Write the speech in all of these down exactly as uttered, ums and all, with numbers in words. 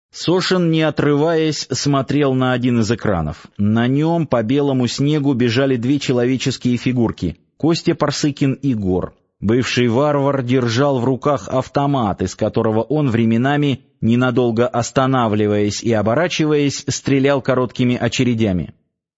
Сошин, не отрываясь, смотрел на один из экранов. На нем по белому снегу бежали две человеческие фигурки — Костя Парсыкин и Гор. Бывший варвар держал в руках автомат, из которого он временами, ненадолго останавливаясь и оборачиваясь, стрелял короткими очередями.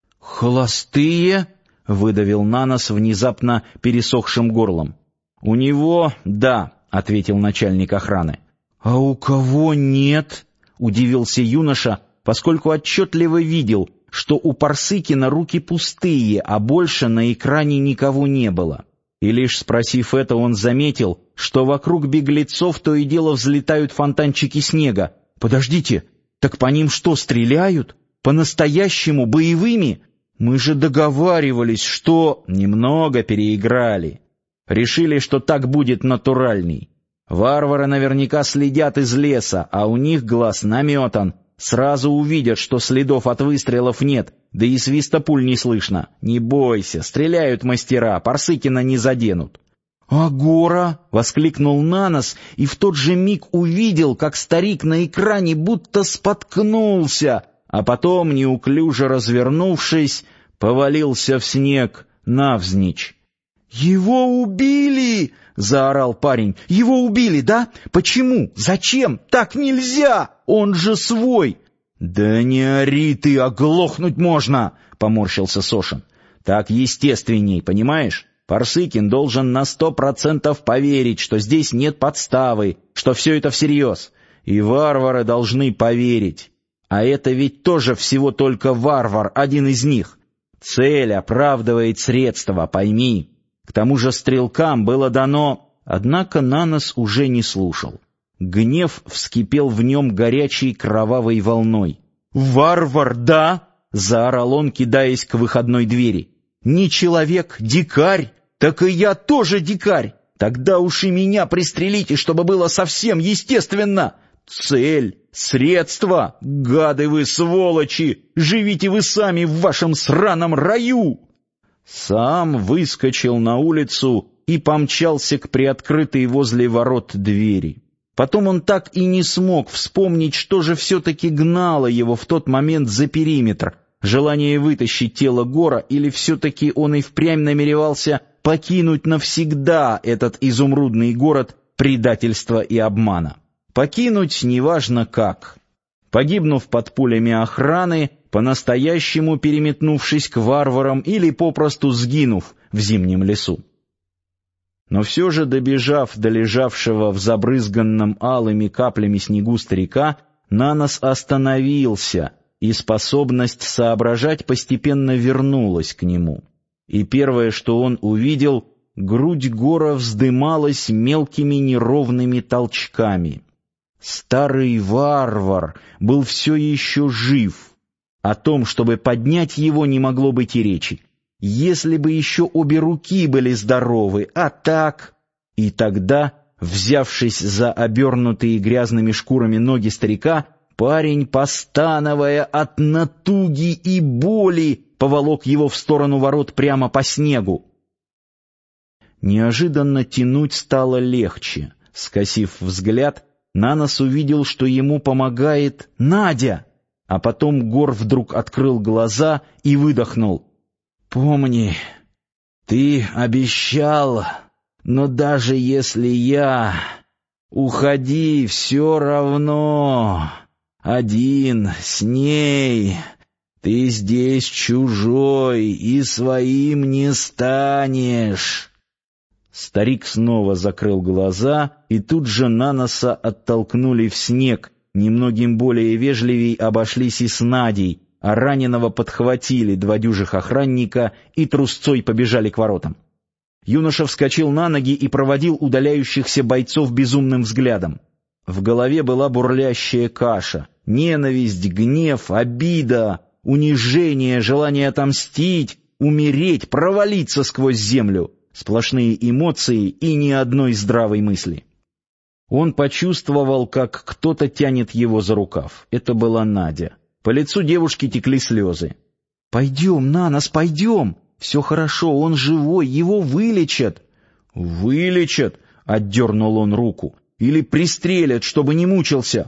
«Холостые?» — выдавил Нанос внезапно пересохшим горлом. «У него — да», — ответил начальник охраны. «А у кого нет?» — удивился юноша, поскольку отчетливо видел, что у Парсыкина руки пустые, а больше на экране никого не было. И лишь спросив это, он заметил, что вокруг беглецов то и дело взлетают фонтанчики снега. «Подождите, так по ним что, стреляют? По-настоящему, боевыми? Мы же договаривались, что...» «Немного переиграли. Решили, что так будет натуральней. Варвары наверняка следят из леса, а у них глаз наметан. Сразу увидят, что следов от выстрелов нет, да и свиста пуль не слышно. Не бойся, стреляют мастера, Парсыкина не заденут». «А Гора?» — воскликнул Нанос, и в тот же миг увидел, как старик на экране будто споткнулся, а потом, неуклюже развернувшись, повалился в снег навзничь. «Его убили!» — заорал парень. «Его убили, да? Почему? Зачем? Так нельзя! Он же свой!» «Да не ори ты, оглохнуть можно!» — поморщился Сошин. «Так естественней, понимаешь? Парсыкин должен на сто процентов поверить, что здесь нет подставы, что все это всерьез. И варвары должны поверить. А это ведь тоже всего только варвар, один из них. Цель оправдывает средства, пойми. К тому же стрелкам было дано...» Однако Нанос уже не слушал. Гнев вскипел в нем горячей кровавой волной. «Варвар, да!» — заорал он, кидаясь к выходной двери. «Не человек, дикарь! Так и я тоже дикарь! Тогда уж и меня пристрелите, чтобы было совсем естественно! Цель, средства, гады вы, сволочи! Живите вы сами в вашем сраном раю!» Сам выскочил на улицу и помчался к приоткрытой возле ворот двери. Потом он так и не смог вспомнить, что же все-таки гнало его в тот момент за периметр. Желание вытащить тело Гора, или все-таки он и впрямь намеревался покинуть навсегда этот изумрудный город предательства и обмана. Покинуть неважно как. Погибнув под пулями охраны, по-настоящему переметнувшись к варварам или попросту сгинув в зимнем лесу. Но все же, добежав до лежавшего в забрызганном алыми каплями снегу старика, Нанос остановился, и способность соображать постепенно вернулась к нему. И первое, что он увидел, грудь Гора вздымалась мелкими неровными толчками. Старый варвар был все еще жив. О том, чтобы поднять его, не могло быть и речи. Если бы еще обе руки были здоровы, а так... И тогда, взявшись за обернутые грязными шкурами ноги старика, парень, постановая от натуги и боли, поволок его в сторону ворот прямо по снегу. Неожиданно тянуть стало легче. Скосив взгляд, Нанос увидел, что ему помогает Надя. А потом Гор вдруг открыл глаза и выдохнул. «Помни, ты обещал, но даже если я... Уходи все равно. Один, с ней. Ты здесь чужой и своим не станешь». Старик снова закрыл глаза, и тут же Наноса оттолкнули в снег. Немногим более вежливей обошлись и с Надей, а раненого подхватили два дюжих охранника и трусцой побежали к воротам. Юноша вскочил на ноги и проводил удаляющихся бойцов безумным взглядом. В голове была бурлящая каша: ненависть, гнев, обида, унижение, желание отомстить, умереть, провалиться сквозь землю. Сплошные эмоции и ни одной здравой мысли. Он почувствовал, как кто-то тянет его за рукав. Это была Надя. По лицу девушки текли слезы. «Пойдем, Нанос, пойдем! Все хорошо, он живой, его вылечат!» «Вылечат?» — отдернул он руку. «Или пристрелят, чтобы не мучился!»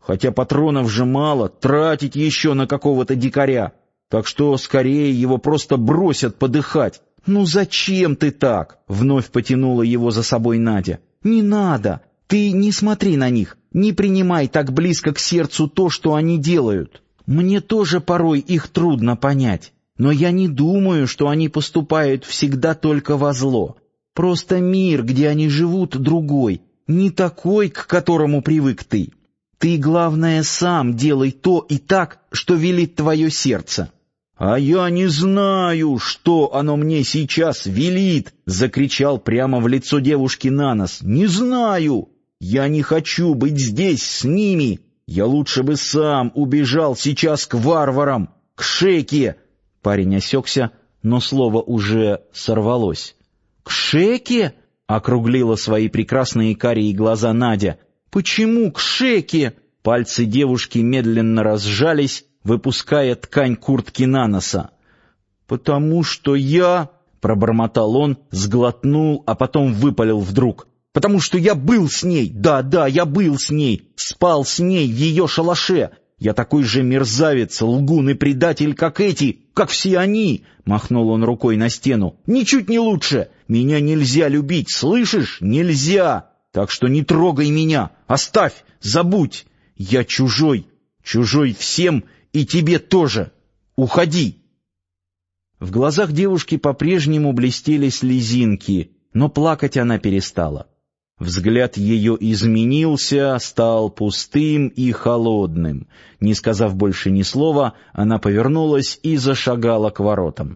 Хотя патронов же мало, тратить еще на какого-то дикаря. Так что скорее его просто бросят подыхать. «Ну зачем ты так?» — вновь потянула его за собой Надя. «Не надо! Ты не смотри на них, не принимай так близко к сердцу то, что они делают. Мне тоже порой их трудно понять, но я не думаю, что они поступают всегда только во зло. Просто мир, где они живут, другой, не такой, к которому привык ты. Ты, главное, сам делай то и так, что велит твое сердце». «А я не знаю, что оно мне сейчас велит!» — закричал прямо в лицо девушки Нанос. «Не знаю! Я не хочу быть здесь с ними! Я лучше бы сам убежал сейчас к варварам, к Шеке!» Парень осекся, но слово уже сорвалось. «К Шеке?» — округлила свои прекрасные карие глаза Надя. «Почему к Шеке?» Пальцы девушки медленно разжались, выпуская ткань куртки Наноса. «Потому что я...» — пробормотал он, сглотнул, а потом выпалил вдруг. «Потому что я был с ней! Да-да, я был с ней! Спал с ней в ее шалаше! Я такой же мерзавец, лгун и предатель, как эти, как все они!» — махнул он рукой на стену. «Ничуть не лучше! Меня нельзя любить, слышишь? Нельзя! Так что не трогай меня! Оставь! Забудь! Я чужой! Чужой всем! И тебе тоже! Уходи!» В глазах девушки по-прежнему блестели слезинки, но плакать она перестала. Взгляд ее изменился, стал пустым и холодным. Не сказав больше ни слова, она повернулась и зашагала к воротам.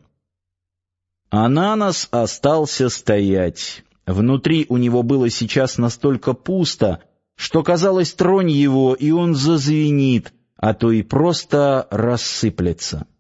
Ананас остался стоять. Внутри у него было сейчас настолько пусто, что, казалось, тронь его, и он зазвенит, а то и просто рассыплется.